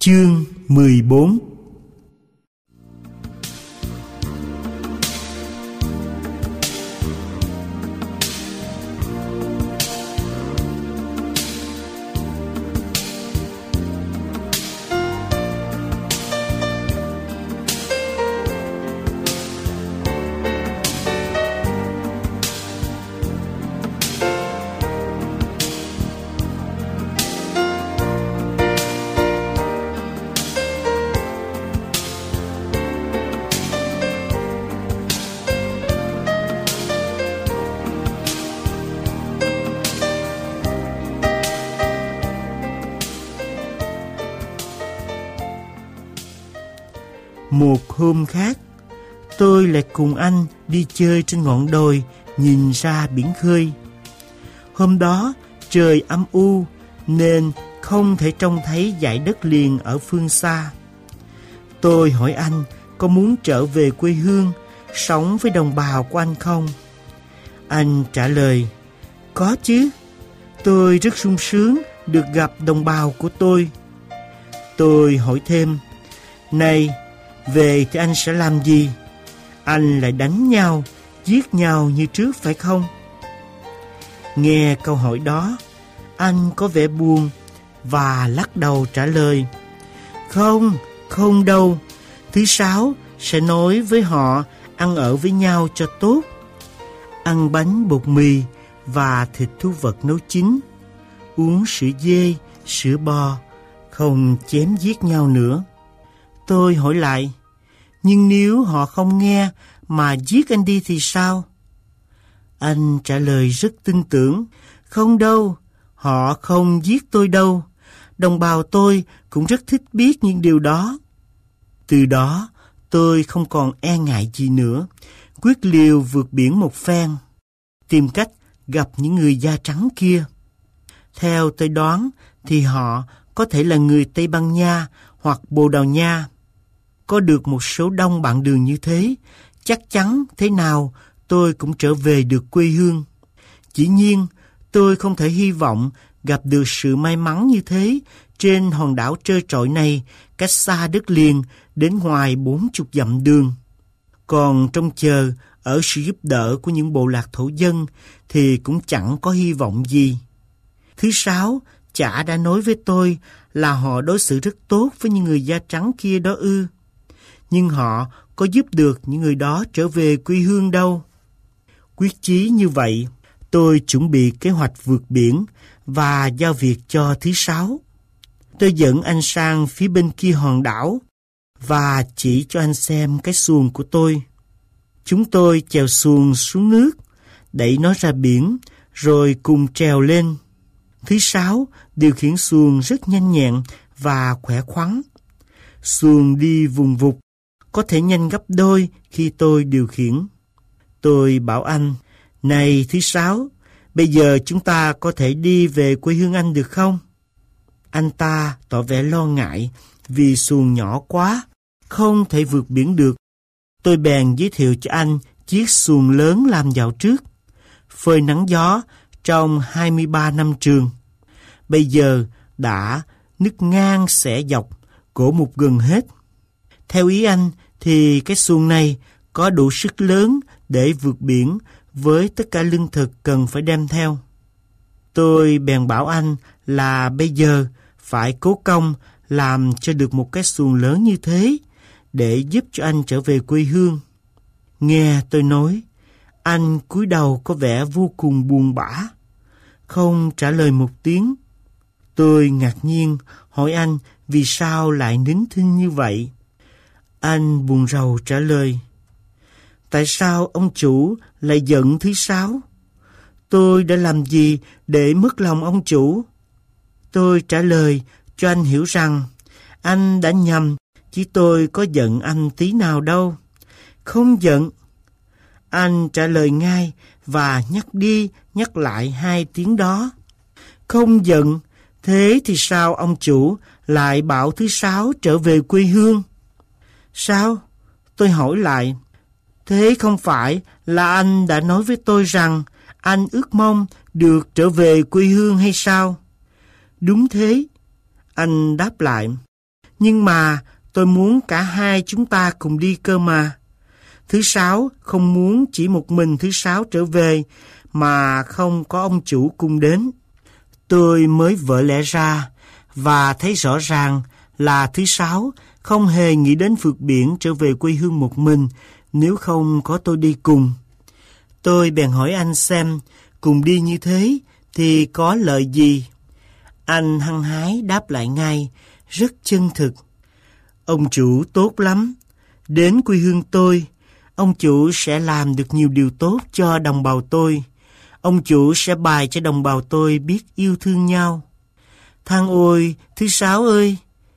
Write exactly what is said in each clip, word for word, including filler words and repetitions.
Chương mười bốn. Một hôm khác, tôi lại cùng anh đi chơi trên ngọn đồi nhìn ra biển khơi. Hôm đó trời âm u nên không thể trông thấy dải đất liền ở phương xa. Tôi hỏi anh có muốn trở về quê hương, sống với đồng bào của anh không? Anh trả lời, có chứ, tôi rất sung sướng được gặp đồng bào của tôi. Tôi hỏi thêm, này, về thì anh sẽ làm gì? Anh lại đánh nhau, giết nhau như trước phải không? Nghe câu hỏi đó, anh có vẻ buồn và lắc đầu trả lời, Không, không đâu. Thứ sáu sẽ nói với họ ăn ở với nhau cho tốt. Ăn bánh bột mì và thịt thú vật nấu chín. Uống sữa dê, sữa bò, không chém giết nhau nữa. Tôi hỏi lại, nhưng nếu họ không nghe mà giết anh đi thì sao? Anh trả lời rất tin tưởng, không đâu, họ không giết tôi đâu. Đồng bào tôi cũng rất thích biết những điều đó. Từ đó, tôi không còn e ngại gì nữa, quyết liều vượt biển một phen, tìm cách gặp những người da trắng kia. Theo tôi đoán thì họ có thể là người Tây Ban Nha hoặc Bồ Đào Nha. Có được một số đông bạn đường như thế, chắc chắn thế nào tôi cũng trở về được quê hương. Chỉ nhiên, tôi không thể hy vọng gặp được sự may mắn như thế trên hòn đảo trơ trọi này, cách xa đất liền đến ngoài bốn chục dặm đường. Còn trông chờ ở sự giúp đỡ của những bộ lạc thổ dân thì cũng chẳng có hy vọng gì. Thứ sáu, chả đã nói với tôi là họ đối xử rất tốt với những người da trắng kia đó ư. Nhưng họ có giúp được những người đó trở về quê hương đâu. Quyết chí như vậy, tôi chuẩn bị kế hoạch vượt biển và giao việc cho thứ sáu. Tôi dẫn anh sang phía bên kia hòn đảo và chỉ cho anh xem cái xuồng của tôi. Chúng tôi chèo xuồng xuống nước, đẩy nó ra biển, rồi cùng trèo lên. Thứ sáu điều khiển xuồng rất nhanh nhẹn và khỏe khoắn. Xuồng đi vùng vụt, có thể nhanh gấp đôi khi tôi điều khiển. Tôi bảo anh, này thứ sáu, bây giờ chúng ta có thể đi về quê hương anh được không? Anh ta tỏ vẻ lo ngại vì xuồng nhỏ quá, không thể vượt biển được. Tôi bèn giới thiệu cho anh chiếc xuồng lớn làm dạo trước, phơi nắng gió trong hai mươi ba năm trường. Bây giờ đã nứt ngang xẻ dọc, cổ mục gần hết. Theo ý anh thì cái xuồng này có đủ sức lớn để vượt biển với tất cả lương thực cần phải đem theo. Tôi bèn bảo anh là bây giờ phải cố công làm cho được một cái xuồng lớn như thế để giúp cho anh trở về quê hương. Nghe tôi nói, anh cúi đầu có vẻ vô cùng buồn bã, không trả lời một tiếng. Tôi ngạc nhiên hỏi anh vì sao lại nín thinh như vậy. Anh buồn rầu trả lời, tại sao ông chủ lại giận thứ sáu? Tôi đã làm gì để mất lòng ông chủ? Tôi trả lời cho anh hiểu rằng anh đã nhầm, chứ tôi có giận anh tí nào đâu. Không giận. Anh trả lời ngay và nhắc đi nhắc lại hai tiếng đó. Không giận. Thế thì sao ông chủ lại bảo thứ sáu trở về quê hương? Sao? Tôi hỏi lại. Thế không phải là anh đã nói với tôi rằng anh ước mong được trở về quê hương hay sao? Đúng thế. Anh đáp lại. Nhưng mà tôi muốn cả hai chúng ta cùng đi cơ mà. Thứ Sáu không muốn chỉ một mình thứ Sáu trở về mà không có ông chủ cùng đến. Tôi mới vỡ lẽ ra và thấy rõ ràng là thứ Sáu không hề nghĩ đến vượt biển trở về quê hương một mình nếu không có tôi đi cùng. Tôi bèn hỏi anh xem cùng đi như thế thì có lợi gì. Anh hăng hái đáp lại ngay, rất chân thực. Ông chủ tốt lắm. Đến quê hương tôi, ông chủ sẽ làm được nhiều điều tốt cho đồng bào tôi. Ông chủ sẽ bày cho đồng bào tôi biết yêu thương nhau. Thằng ôi, thứ Sáu ơi!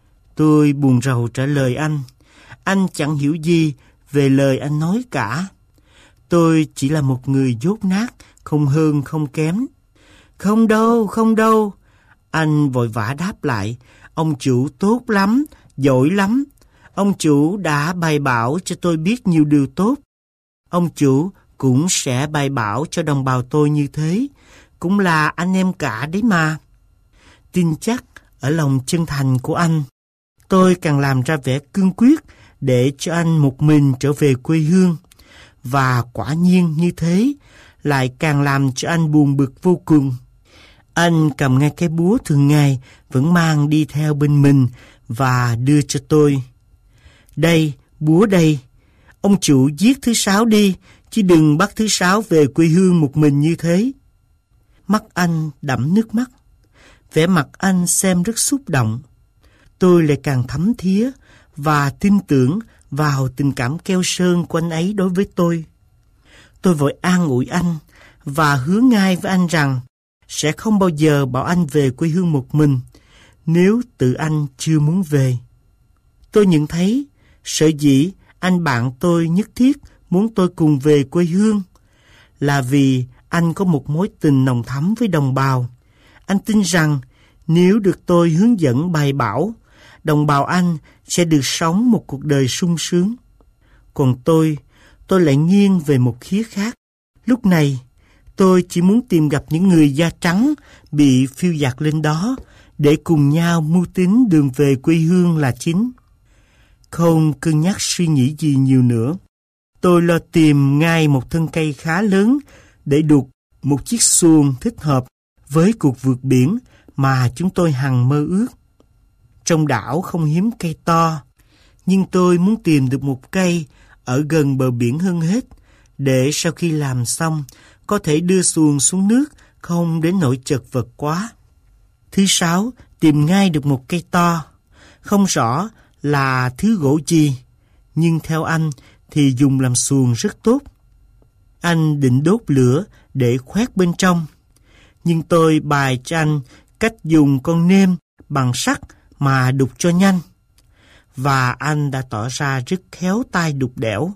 Tôi buồn rầu trả lời anh. Anh chẳng hiểu gì về lời anh nói cả. Tôi chỉ là một người dốt nát, không hơn không kém. Không đâu, không đâu. Anh vội vã đáp lại. Ông chủ tốt lắm, giỏi lắm. Ông chủ đã bày bảo cho tôi biết nhiều điều tốt. Ông chủ cũng sẽ bày bảo cho đồng bào tôi như thế. Cũng là anh em cả đấy mà. Tin chắc ở lòng chân thành của anh, tôi càng làm ra vẻ cương quyết để cho anh một mình trở về quê hương. Và quả nhiên như thế lại càng làm cho anh buồn bực vô cùng. Anh cầm ngay cái búa thường ngày vẫn mang đi theo bên mình và đưa cho tôi. Đây, búa đây. Ông chủ giết thứ Sáu đi, chứ đừng bắt thứ Sáu về quê hương một mình như thế. Mắt anh đẫm nước mắt. Vẻ mặt anh xem rất xúc động. Tôi lại càng thấm thía và tin tưởng vào tình cảm keo sơn của anh ấy đối với tôi. Tôi vội an ủi anh và hứa ngay với anh rằng sẽ không bao giờ bảo anh về quê hương một mình nếu tự anh chưa muốn về. Tôi nhận thấy sở dĩ anh bạn tôi nhất thiết muốn tôi cùng về quê hương là vì anh có một mối tình nồng thắm với đồng bào. Anh tin rằng nếu được tôi hướng dẫn bài bảo, đồng bào anh sẽ được sống một cuộc đời sung sướng. Còn tôi, tôi lại nghiêng về một khía khác. Lúc này, tôi chỉ muốn tìm gặp những người da trắng bị phiêu dạt lên đó để cùng nhau mưu tính đường về quê hương là chính. Không cân nhắc suy nghĩ gì nhiều nữa, tôi lo tìm ngay một thân cây khá lớn để đục một chiếc xuồng thích hợp với cuộc vượt biển mà chúng tôi hằng mơ ước. Trong đảo không hiếm cây to, nhưng tôi muốn tìm được một cây ở gần bờ biển hơn hết, để sau khi làm xong có thể đưa xuồng xuống nước không đến nỗi chật vật quá. Thứ Sáu tìm ngay được một cây to, không rõ là thứ gỗ gì, nhưng theo anh thì dùng làm xuồng rất tốt. Anh định đốt lửa để khoét bên trong, nhưng tôi bày cho anh cách dùng con nêm bằng sắt mà đục cho nhanh, và anh đã tỏ ra rất khéo tay đục đẽo.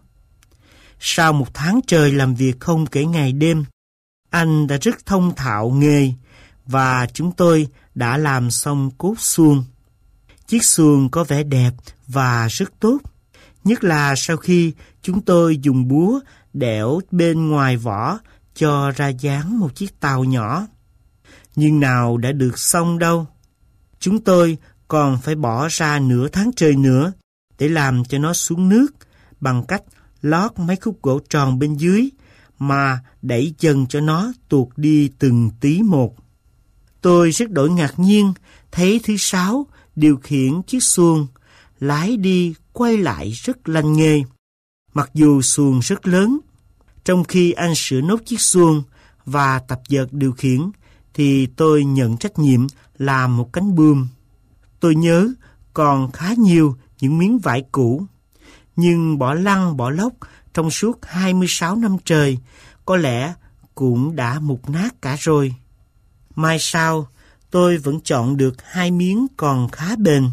Sau một tháng trời làm việc không kể ngày đêm, anh đã rất thông thạo nghề và chúng tôi đã làm xong cốt xuồng. Chiếc xuồng có vẻ đẹp và rất tốt, nhất là sau khi chúng tôi dùng búa đẽo bên ngoài vỏ cho ra dáng một chiếc tàu nhỏ. Nhưng nào đã được xong đâu. Chúng tôi còn phải bỏ ra nửa tháng trời nữa để làm cho nó xuống nước bằng cách lót mấy khúc gỗ tròn bên dưới mà đẩy dần cho nó tuột đi từng tí một. Tôi rất đổi ngạc nhiên thấy thứ Sáu điều khiển chiếc xuồng, lái đi quay lại rất lanh nghề, mặc dù xuồng rất lớn. Trong khi anh sửa nốt chiếc xuồng và tập dượt điều khiển, thì tôi nhận trách nhiệm làm một cánh buồm. Tôi nhớ còn khá nhiều những miếng vải cũ, nhưng bỏ lăn bỏ lóc trong suốt hai mươi sáu năm trời, có lẽ cũng đã mục nát cả rồi. Mai sau, tôi vẫn chọn được hai miếng còn khá bền.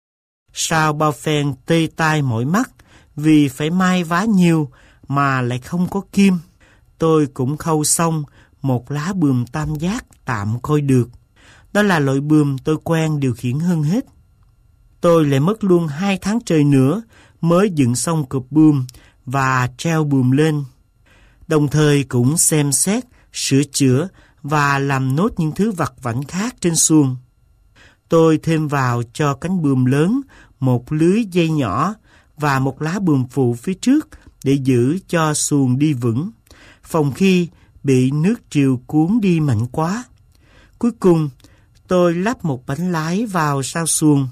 Sau bao phen tê tai mỏi mắt vì phải may vá nhiều mà lại không có kim, tôi cũng khâu xong một lá buồm tam giác tạm coi được. Đó là loại buồm tôi quen điều khiển hơn hết. Tôi lại mất luôn hai tháng trời nữa mới dựng xong cột buồm và treo buồm lên. Đồng thời cũng xem xét, sửa chữa và làm nốt những thứ vặt vãnh khác trên xuồng. Tôi thêm vào cho cánh buồm lớn một lưới dây nhỏ và một lá buồm phụ phía trước để giữ cho xuồng đi vững, phòng khi bị nước triều cuốn đi mạnh quá. Cuối cùng, tôi lắp một bánh lái vào sau xuồng.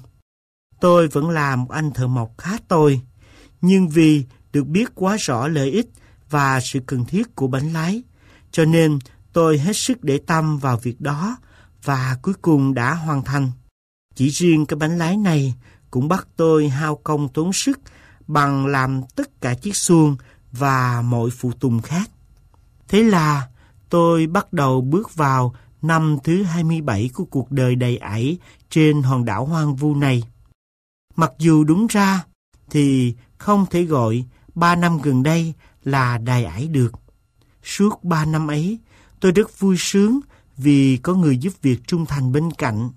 Tôi vẫn là một anh thợ mộc khá tồi, nhưng vì được biết quá rõ lợi ích và sự cần thiết của bánh lái, cho nên tôi hết sức để tâm vào việc đó và cuối cùng đã hoàn thành. Chỉ riêng cái bánh lái này cũng bắt tôi hao công tốn sức bằng làm tất cả chiếc xuồng và mọi phụ tùng khác. Thế là tôi bắt đầu bước vào năm thứ hai mươi bảy của cuộc đời đầy ải trên hòn đảo hoang vu này. Mặc dù đúng ra thì không thể gọi ba năm gần đây là đầy ải được. Suốt ba năm ấy, tôi rất vui sướng vì có người giúp việc trung thành bên cạnh.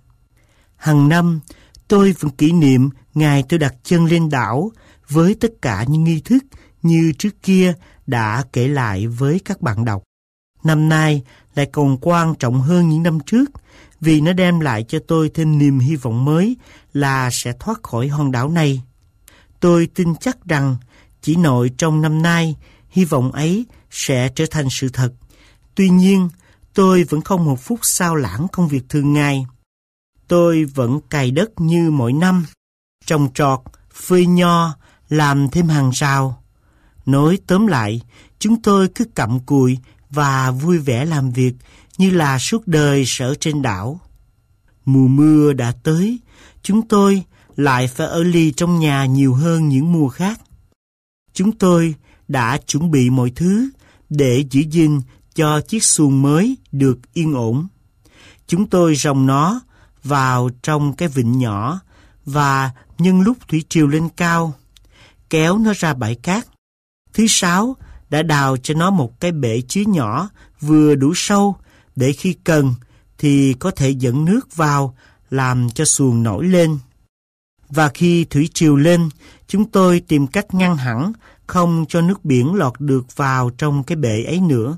Hằng năm, tôi vẫn kỷ niệm ngày tôi đặt chân lên đảo với tất cả những nghi thức như trước kia đã kể lại với các bạn đọc. Năm nay lại còn quan trọng hơn những năm trước vì nó đem lại cho tôi thêm niềm hy vọng mới là sẽ thoát khỏi hòn đảo này. Tôi tin chắc rằng chỉ nội trong năm nay, hy vọng ấy sẽ trở thành sự thật. Tuy nhiên, tôi vẫn không một phút sao lãng công việc thường ngày. Tôi vẫn cày đất như mỗi năm, trồng trọt, phơi nho, làm thêm hàng rào. Nói tóm lại, chúng tôi cứ cặm cụi và vui vẻ làm việc như là suốt đời sở trên đảo. Mùa mưa đã tới, chúng tôi lại phải ở ly trong nhà nhiều hơn những mùa khác. Chúng tôi đã chuẩn bị mọi thứ để giữ gìn cho chiếc xuồng mới được yên ổn. Chúng tôi ròng nó vào trong cái vịnh nhỏ và nhân lúc thủy triều lên cao, kéo nó ra bãi cát. Thứ sáu đã đào cho nó một cái bể chứa nhỏ vừa đủ sâu để khi cần thì có thể dẫn nước vào làm cho xuồng nổi lên. Và khi thủy triều lên, chúng tôi tìm cách ngăn hẳn không cho nước biển lọt được vào trong cái bể ấy nữa.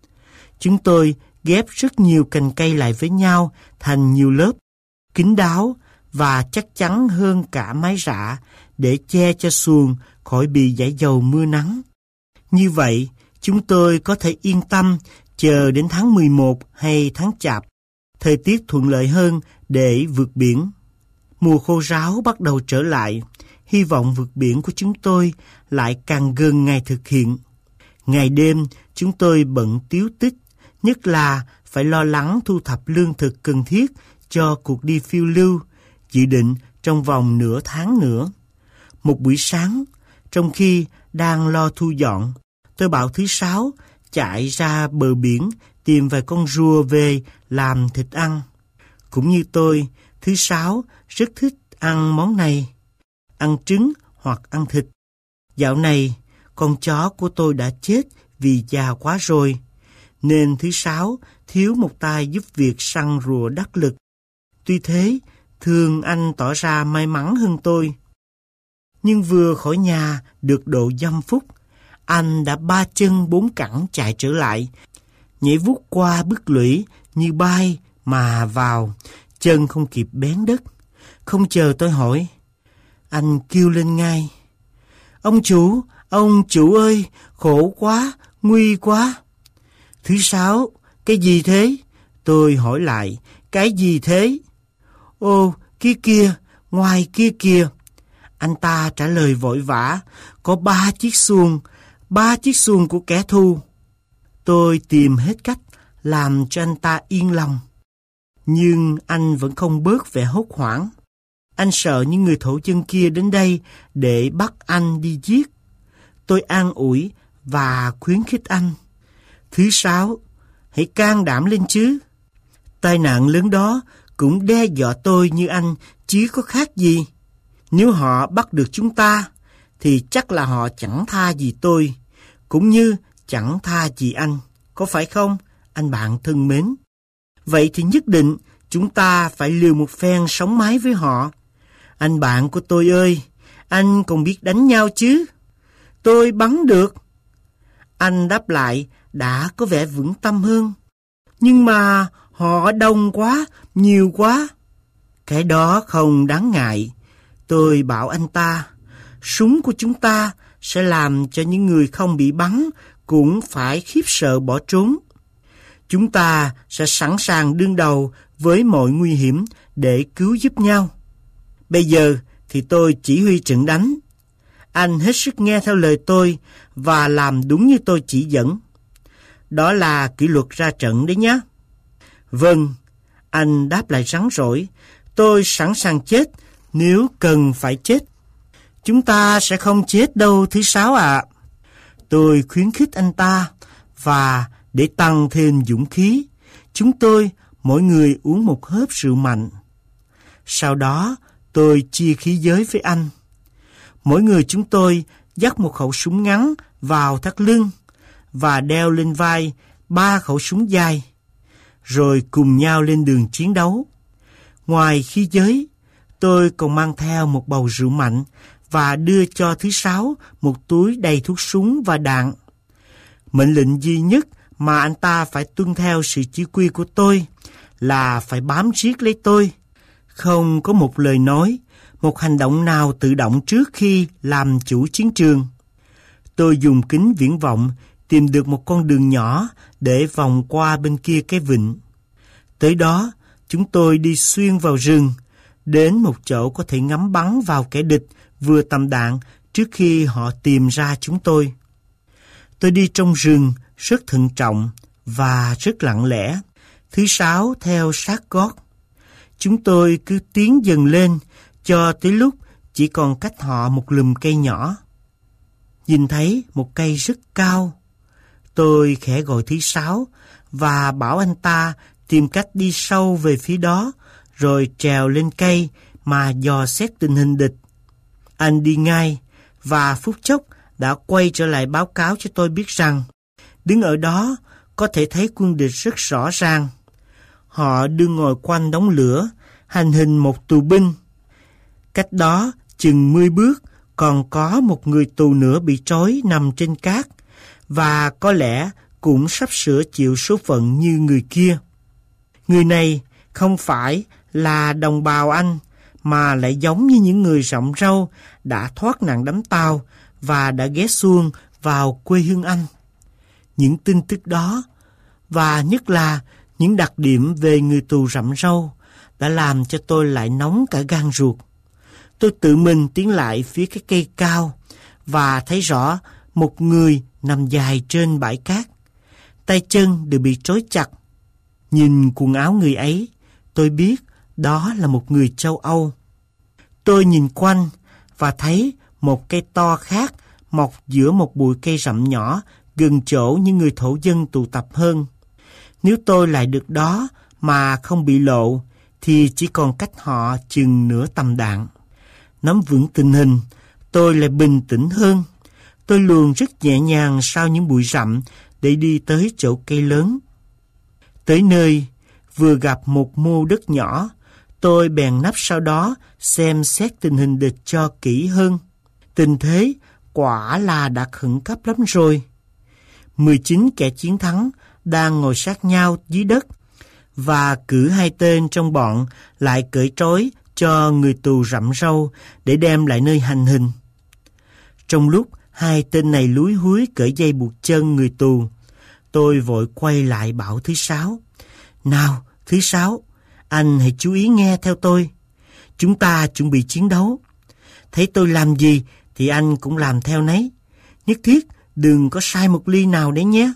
Chúng tôi ghép rất nhiều cành cây lại với nhau thành nhiều lớp, kín đáo và chắc chắn hơn cả mái rạ để che cho xuồng khỏi bị dãi dầu mưa nắng. Như vậy, chúng tôi có thể yên tâm chờ đến tháng mười một hay tháng Chạp, thời tiết thuận lợi hơn để vượt biển. Mùa khô ráo bắt đầu trở lại, hy vọng vượt biển của chúng tôi lại càng gần ngày thực hiện. Ngày đêm, chúng tôi bận tíu tích, nhất là phải lo lắng thu thập lương thực cần thiết cho cuộc đi phiêu lưu, dự định trong vòng nửa tháng nữa. Một buổi sáng, trong khi đang lo thu dọn, tôi bảo thứ sáu chạy ra bờ biển tìm vài con rùa về làm thịt ăn. Cũng như tôi, thứ sáu rất thích ăn món này, ăn trứng hoặc ăn thịt. Dạo này, con chó của tôi đã chết vì già quá rồi, nên thứ sáu thiếu một tay giúp việc săn rùa đắc lực. Tuy thế, thường anh tỏ ra may mắn hơn tôi. Nhưng vừa khỏi nhà được độ dăm phút, anh đã ba chân bốn cẳng chạy trở lại, nhảy vút qua bức lũy như bay mà vào, chân không kịp bén đất. Không chờ tôi hỏi, anh kêu lên ngay: "Ông chủ, ông chủ ơi, khổ quá, nguy quá!" Thứ sáu, cái gì thế? Tôi hỏi lại, cái gì thế? Ô, kia kia, ngoài kia kìa. Anh ta trả lời vội vã, có ba chiếc xuồng, ba chiếc xuồng của kẻ thù. Tôi tìm hết cách làm cho anh ta yên lòng. Nhưng anh vẫn không bớt vẻ hốt hoảng. Anh sợ những người thổ dân kia đến đây để bắt anh đi giết. Tôi an ủi và khuyến khích anh. Thứ sáu, hãy can đảm lên chứ. Tai nạn lớn đó cũng đe dọa tôi như anh chứ có khác gì. Nếu họ bắt được chúng ta, thì chắc là họ chẳng tha gì tôi, cũng như chẳng tha gì anh. Có phải không, anh bạn thân mến? Vậy thì nhất định chúng ta phải liều một phen sống mái với họ. Anh bạn của tôi ơi, anh còn biết đánh nhau chứ? Tôi bắn được. Anh đáp lại đã có vẻ vững tâm hơn. Nhưng mà họ đông quá, nhiều quá. Cái đó không đáng ngại. Tôi bảo anh ta, súng của chúng ta sẽ làm cho những người không bị bắn cũng phải khiếp sợ bỏ trốn. Chúng ta sẽ sẵn sàng đương đầu với mọi nguy hiểm để cứu giúp nhau. Bây giờ thì tôi chỉ huy trận đánh. Anh hết sức nghe theo lời tôi và làm đúng như tôi chỉ dẫn. Đó là kỷ luật ra trận đấy nhé. Vâng, anh đáp lại rắn rỏi. Tôi sẵn sàng chết nếu cần phải chết. Chúng ta sẽ không chết đâu thứ Sáu ạ. À. Tôi khuyến khích anh ta, và để tăng thêm dũng khí, chúng tôi mỗi người uống một hớp rượu mạnh. Sau đó tôi chia khí giới với anh. Mỗi người chúng tôi dắt một khẩu súng ngắn vào thắt lưng và đeo lên vai ba khẩu súng dài, rồi cùng nhau lên đường chiến đấu. Ngoài khí giới, tôi còn mang theo một bầu rượu mạnh và đưa cho thứ Sáu một túi đầy thuốc súng và đạn. Mệnh lệnh duy nhất mà anh ta phải tuân theo sự chỉ huy của tôi là phải bám riết lấy tôi. Không có một lời nói, một hành động nào tự động trước khi làm chủ chiến trường. Tôi dùng kính viễn vọng tìm được một con đường nhỏ để vòng qua bên kia cái vịnh. Tới đó, chúng tôi đi xuyên vào rừng, đến một chỗ có thể ngắm bắn vào kẻ địch vừa tầm đạn trước khi họ tìm ra chúng tôi. Tôi đi trong rừng rất thận trọng và rất lặng lẽ. Thứ Sáu theo sát gót. Chúng tôi cứ tiến dần lên cho tới lúc chỉ còn cách họ một lùm cây nhỏ. Nhìn thấy một cây rất cao. Tôi khẽ gọi thứ Sáu và bảo anh ta tìm cách đi sâu về phía đó, rồi trèo lên cây mà dò xét tình hình địch. Anh đi ngay và phút chốc đã quay trở lại báo cáo cho tôi biết rằng đứng ở đó có thể thấy quân địch rất rõ ràng. Họ đương ngồi quanh đống lửa, hành hình một tù binh. Cách đó chừng mười bước còn có một người tù nữa bị trói nằm trên cát, và có lẽ cũng sắp sửa chịu số phận như người kia. Người này không phải là đồng bào anh, mà lại giống như những người rọng râu đã thoát nạn đắm tàu và đã ghé xuông vào quê hương anh. Những tin tức đó, và nhất là những đặc điểm về người tù rậm râu, đã làm cho tôi lại nóng cả gan ruột. Tôi tự mình tiến lại phía cái cây cao và thấy rõ một người nằm dài trên bãi cát. Tay chân đều bị trói chặt. Nhìn quần áo người ấy, tôi biết đó là một người châu Âu. Tôi nhìn quanh và thấy một cây to khác mọc giữa một bụi cây rậm nhỏ gần chỗ những người thổ dân tụ tập hơn. Nếu tôi lại được đó mà không bị lộ, thì chỉ còn cách họ chừng nửa tầm đạn. Nắm vững tình hình, tôi lại bình tĩnh hơn. Tôi luồn rất nhẹ nhàng sau những bụi rậm để đi tới chỗ cây lớn. Tới nơi, vừa gặp một mô đất nhỏ, tôi bèn nấp sau đó xem xét tình hình địch cho kỹ hơn. Tình thế quả là đã khẩn cấp lắm rồi. mười chín kẻ chiến thắng đang ngồi sát nhau dưới đất, và cử hai tên trong bọn lại cởi trói cho người tù rậm râu để đem lại nơi hành hình. Trong lúc hai tên này lúi húi cởi dây buộc chân người tù, tôi vội quay lại bảo thứ Sáu: "Nào, thứ Sáu, anh hãy chú ý nghe theo tôi. Chúng ta chuẩn bị chiến đấu. Thấy tôi làm gì thì anh cũng làm theo nấy. Nhất thiết đừng có sai một ly nào đấy nhé."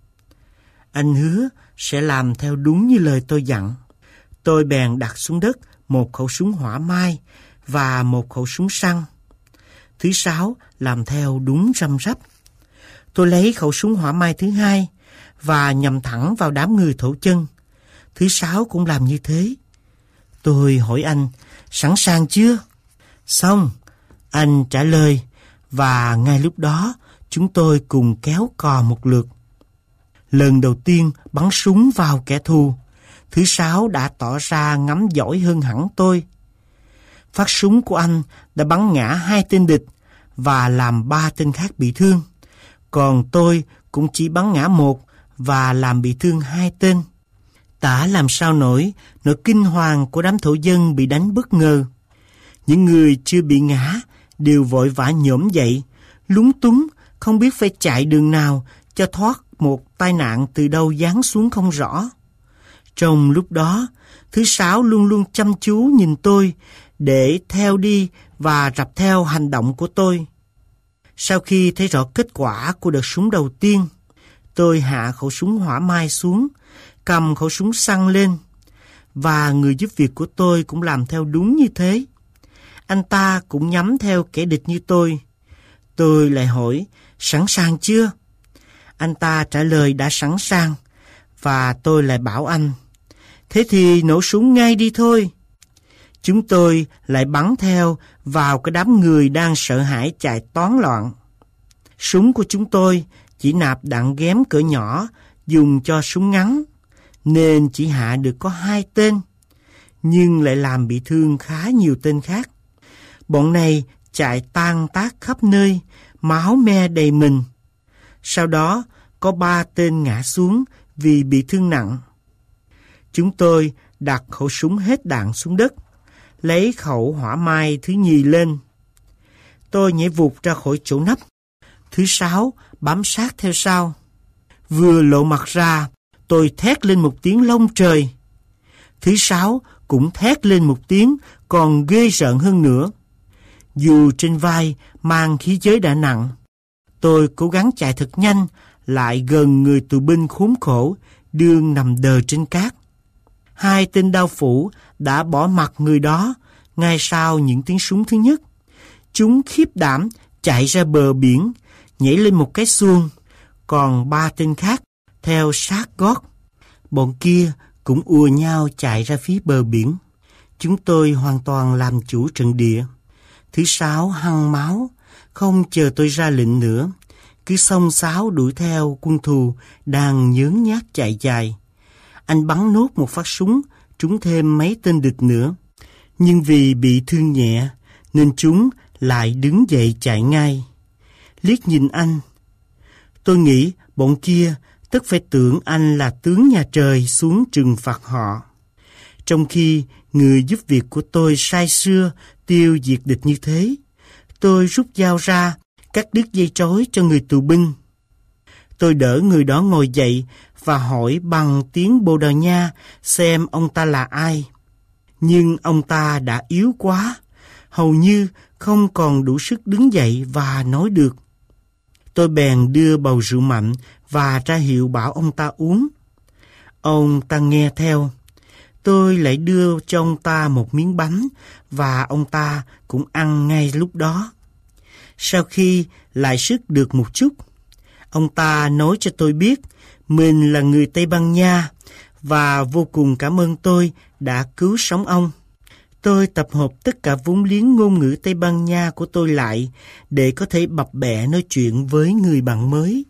Anh hứa sẽ làm theo đúng như lời tôi dặn. Tôi bèn đặt xuống đất một khẩu súng hỏa mai và một khẩu súng săn. Thứ Sáu làm theo đúng răm rắp. Tôi lấy khẩu súng hỏa mai thứ hai và nhằm thẳng vào đám người thổ chân. Thứ Sáu cũng làm như thế. Tôi hỏi anh: "Sẵn sàng chưa?" "Xong," anh trả lời, và ngay lúc đó chúng tôi cùng kéo cò một lượt. Lần đầu tiên bắn súng vào kẻ thù, thứ Sáu đã tỏ ra ngắm giỏi hơn hẳn tôi. Phát súng của anh đã bắn ngã hai tên địch và làm ba tên khác bị thương. Còn tôi cũng chỉ bắn ngã một và làm bị thương hai tên. Tả làm sao nổi nỗi kinh hoàng của đám thổ dân bị đánh bất ngờ. Những người chưa bị ngã đều vội vã nhổm dậy, lúng túng, không biết phải chạy đường nào cho thoát một tai nạn từ đâu giáng xuống không rõ. Trong lúc đó, thứ sáu luôn luôn chăm chú nhìn tôi để theo đi và rập theo hành động của tôi. Sau khi thấy rõ kết quả của đợt súng đầu tiên, tôi hạ khẩu súng hỏa mai xuống, cầm khẩu súng săn lên, và người giúp việc của tôi cũng làm theo đúng như thế. Anh ta cũng nhắm theo kẻ địch như tôi. Tôi lại hỏi, sẵn sàng chưa? Anh ta trả lời đã sẵn sàng, và tôi lại bảo anh, thế thì nổ súng ngay đi thôi. Chúng tôi lại bắn theo vào cái đám người đang sợ hãi chạy toán loạn. Súng của chúng tôi chỉ nạp đạn ghém cỡ nhỏ dùng cho súng ngắn, nên chỉ hạ được có hai tên, nhưng lại làm bị thương khá nhiều tên khác. Bọn này chạy tan tác khắp nơi, máu me đầy mình. Sau đó có ba tên ngã xuống vì bị thương nặng. Chúng tôi đặt khẩu súng hết đạn xuống đất, lấy khẩu hỏa mai thứ nhì lên. Tôi nhảy vụt ra khỏi chỗ nấp. Thứ sáu bám sát theo sau. Vừa lộ mặt ra, tôi thét lên một tiếng lông trời. Thứ sáu cũng thét lên một tiếng còn ghê rợn hơn nữa. Dù trên vai mang khí giới đã nặng, tôi cố gắng chạy thật nhanh lại gần người tù binh khốn khổ đương nằm đờ trên cát. Hai tên đao phủ đã bỏ mặc người đó ngay sau những tiếng súng thứ nhất. Chúng khiếp đảm chạy ra bờ biển, nhảy lên một cái xuông, còn ba tên khác theo sát gót. Bọn kia cũng ùa nhau chạy ra phía bờ biển. Chúng tôi hoàn toàn làm chủ trận địa. Thứ sáu hăng máu, không chờ tôi ra lệnh nữa, cứ xông xáo đuổi theo quân thù đang nhớn nhác chạy dài. Anh bắn nốt một phát súng, trúng thêm mấy tên địch nữa. Nhưng vì bị thương nhẹ, nên chúng lại đứng dậy chạy ngay. Liếc nhìn anh, tôi nghĩ bọn kia tất phải tưởng anh là tướng nhà trời xuống trừng phạt họ. Trong khi người giúp việc của tôi say sưa tiêu diệt địch như thế, tôi rút dao ra, cắt đứt dây trói cho người tù binh. Tôi đỡ người đó ngồi dậy và hỏi bằng tiếng Bồ Đào Nha xem ông ta là ai. Nhưng ông ta đã yếu quá, hầu như không còn đủ sức đứng dậy và nói được. Tôi bèn đưa bầu rượu mạnh và ra hiệu bảo ông ta uống. Ông ta nghe theo. Tôi lại đưa cho ông ta một miếng bánh và ông ta cũng ăn ngay lúc đó. Sau khi lại sức được một chút, ông ta nói cho tôi biết mình là người Tây Ban Nha và vô cùng cảm ơn tôi đã cứu sống ông. Tôi tập hợp tất cả vốn liếng ngôn ngữ Tây Ban Nha của tôi lại để có thể bập bẹ nói chuyện với người bạn mới.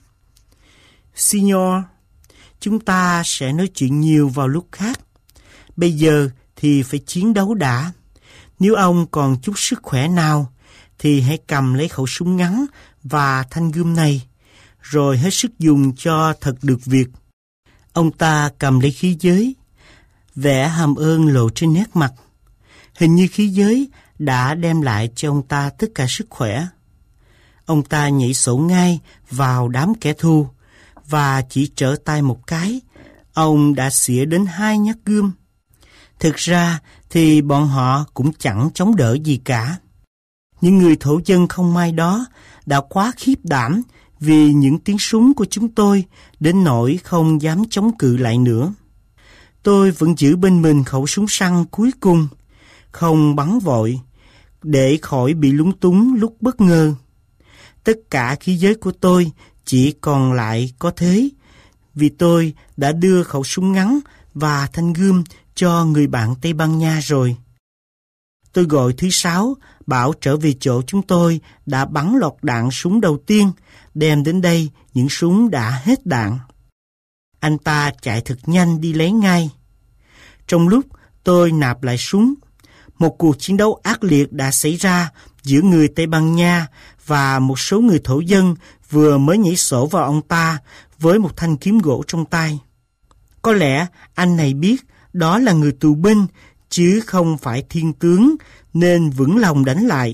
Signor, chúng ta sẽ nói chuyện nhiều vào lúc khác. Bây giờ thì phải chiến đấu đã. Nếu ông còn chút sức khỏe nào, thì hãy cầm lấy khẩu súng ngắn và thanh gươm này, rồi hết sức dùng cho thật được việc. Ông ta cầm lấy khí giới, vẻ hàm ơn lộ trên nét mặt. Hình như khí giới đã đem lại cho ông ta tất cả sức khỏe. Ông ta nhảy sổ ngay vào đám kẻ thù, và chỉ trở tay một cái, ông đã xỉa đến hai nhát gươm. Thực ra thì bọn họ cũng chẳng chống đỡ gì cả. Những người thổ dân không may đó đã quá khiếp đảm vì những tiếng súng của chúng tôi đến nỗi không dám chống cự lại nữa. Tôi vẫn giữ bên mình khẩu súng săn cuối cùng, không bắn vội, để khỏi bị lúng túng lúc bất ngờ. Tất cả khí giới của tôi chỉ còn lại có thế, vì tôi đã đưa khẩu súng ngắn và thanh gươm cho người bạn Tây Ban Nha rồi. Tôi gọi thứ sáu, bảo trở về chỗ chúng tôi đã bắn lọt đạn súng đầu tiên, đem đến đây những súng đã hết đạn. Anh ta chạy thật nhanh đi lấy ngay. Trong lúc tôi nạp lại súng, một cuộc chiến đấu ác liệt đã xảy ra giữa người Tây Ban Nha và một số người thổ dân vừa mới nhảy sổ vào ông ta với một thanh kiếm gỗ trong tay. Có lẽ anh này biết đó là người tù binh chứ không phải thiên tướng, nên vững lòng đánh lại.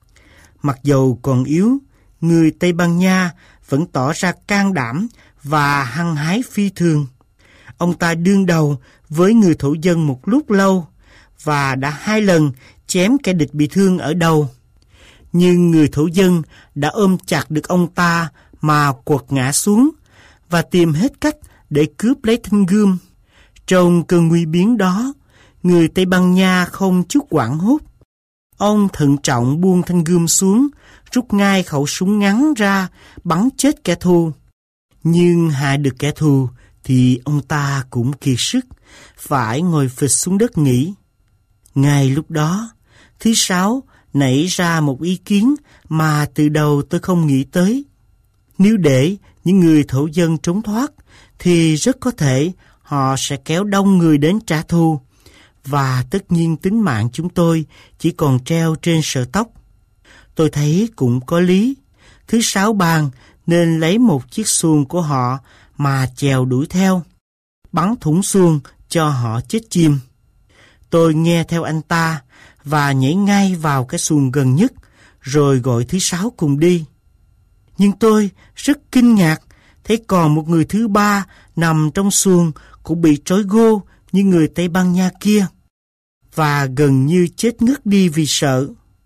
Mặc dầu còn yếu, người Tây Ban Nha vẫn tỏ ra can đảm và hăng hái phi thường. Ông ta đương đầu với người thổ dân một lúc lâu và đã hai lần chém kẻ địch bị thương ở đầu. Nhưng người thổ dân đã ôm chặt được ông ta mà quật ngã xuống và tìm hết cách để cướp lấy thanh gươm. Trong cơn nguy biến đó, người Tây Ban Nha không chút hoảng hốt. Ông thận trọng buông thanh gươm xuống, rút ngay khẩu súng ngắn ra, bắn chết kẻ thù. Nhưng hạ được kẻ thù thì ông ta cũng kiệt sức, phải ngồi phịch xuống đất nghỉ. Ngay lúc đó, thứ sáu nảy ra một ý kiến mà từ đầu tôi không nghĩ tới. Nếu để những người thổ dân trốn thoát, thì rất có thể họ sẽ kéo đông người đến trả thù, và tất nhiên tính mạng chúng tôi chỉ còn treo trên sợi tóc. Tôi thấy cũng có lý. Thứ sáu bàn nên lấy một chiếc xuồng của họ mà chèo đuổi theo, bắn thủng xuồng cho họ chết chìm. Tôi nghe theo anh ta và nhảy ngay vào cái xuồng gần nhất, rồi gọi thứ sáu cùng đi. Nhưng tôi rất kinh ngạc thấy còn một người thứ ba nằm trong xuồng cũng bị trói gô như người Tây Ban Nha kia, và gần như chết ngất đi vì sợ.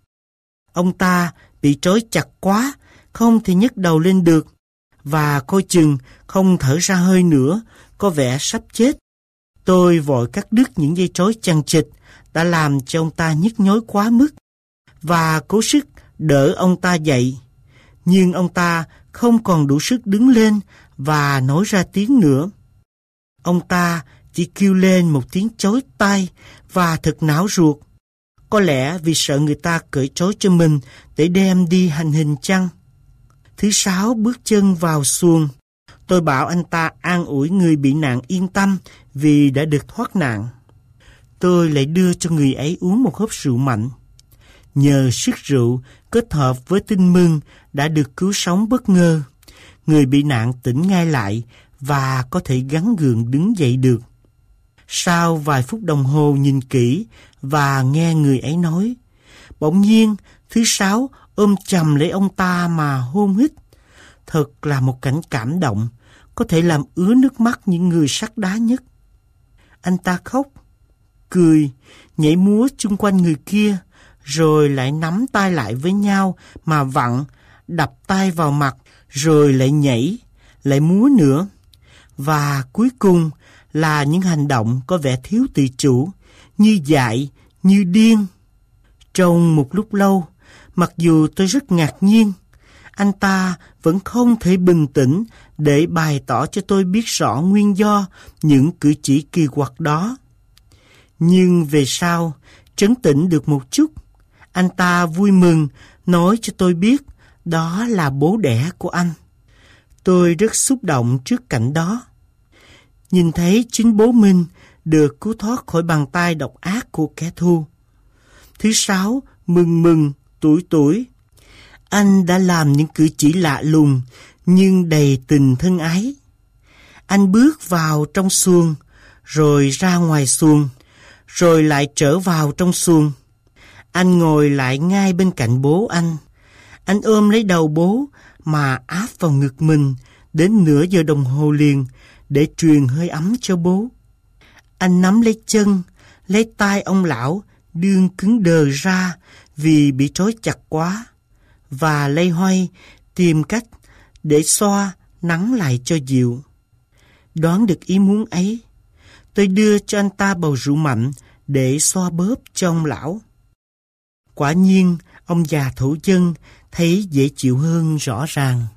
Ông ta bị trói chặt quá, không thể nhấc đầu lên được, và coi chừng không thở ra hơi nữa, có vẻ sắp chết. Tôi vội cắt đứt những dây trói chằng chịt đã làm cho ông ta nhức nhối quá mức, và cố sức đỡ ông ta dậy. Nhưng ông ta không còn đủ sức đứng lên và nói ra tiếng nữa. Ông ta chỉ kêu lên một tiếng chói tai và thật não ruột. Có lẽ vì sợ người ta cởi trói cho mình để đem đi hành hình chăng? Thứ sáu bước chân vào xuồng. Tôi bảo anh ta an ủi người bị nạn yên tâm vì đã được thoát nạn. Tôi lại đưa cho người ấy uống một hớp rượu mạnh. Nhờ sức rượu kết hợp với tin mừng đã được cứu sống bất ngờ, người bị nạn tỉnh ngay lại và có thể gắng gượng đứng dậy được. Sau vài phút đồng hồ nhìn kỹ và nghe người ấy nói, bỗng nhiên thứ sáu ôm chầm lấy ông ta mà hôn hít. Thật là một cảnh cảm động, có thể làm ứa nước mắt những người sắt đá nhất. Anh ta khóc, cười, nhảy múa chung quanh người kia, rồi lại nắm tay lại với nhau mà vặn, đập tay vào mặt, rồi lại nhảy, lại múa nữa. Và cuối cùng là những hành động có vẻ thiếu tự chủ, như dại, như điên. Trong một lúc lâu, mặc dù tôi rất ngạc nhiên, anh ta vẫn không thể bình tĩnh để bày tỏ cho tôi biết rõ nguyên do những cử chỉ kỳ quặc đó. Nhưng về sau, trấn tĩnh được một chút, anh ta vui mừng nói cho tôi biết đó là bố đẻ của anh. Tôi rất xúc động trước cảnh đó. Nhìn thấy chính bố mình được cứu thoát khỏi bàn tay độc ác của kẻ thù. Thứ sáu mừng mừng, tuổi tuổi. Anh đã làm những cử chỉ lạ lùng nhưng đầy tình thân ái. Anh bước vào trong xuồng, rồi ra ngoài xuồng, rồi lại trở vào trong xuồng. Anh ngồi lại ngay bên cạnh bố anh. Anh ôm lấy đầu bố mà áp vào ngực mình đến nửa giờ đồng hồ liền để truyền hơi ấm cho bố. Anh nắm lấy chân, lấy tay ông lão đương cứng đờ ra vì bị trói chặt quá, và loay hoay tìm cách để xoa nắng lại cho dịu. Đoán được ý muốn ấy, tôi đưa cho anh ta bầu rượu mạnh để xoa bóp cho ông lão. Quả nhiên, ông già thổ dân thấy dễ chịu hơn rõ ràng.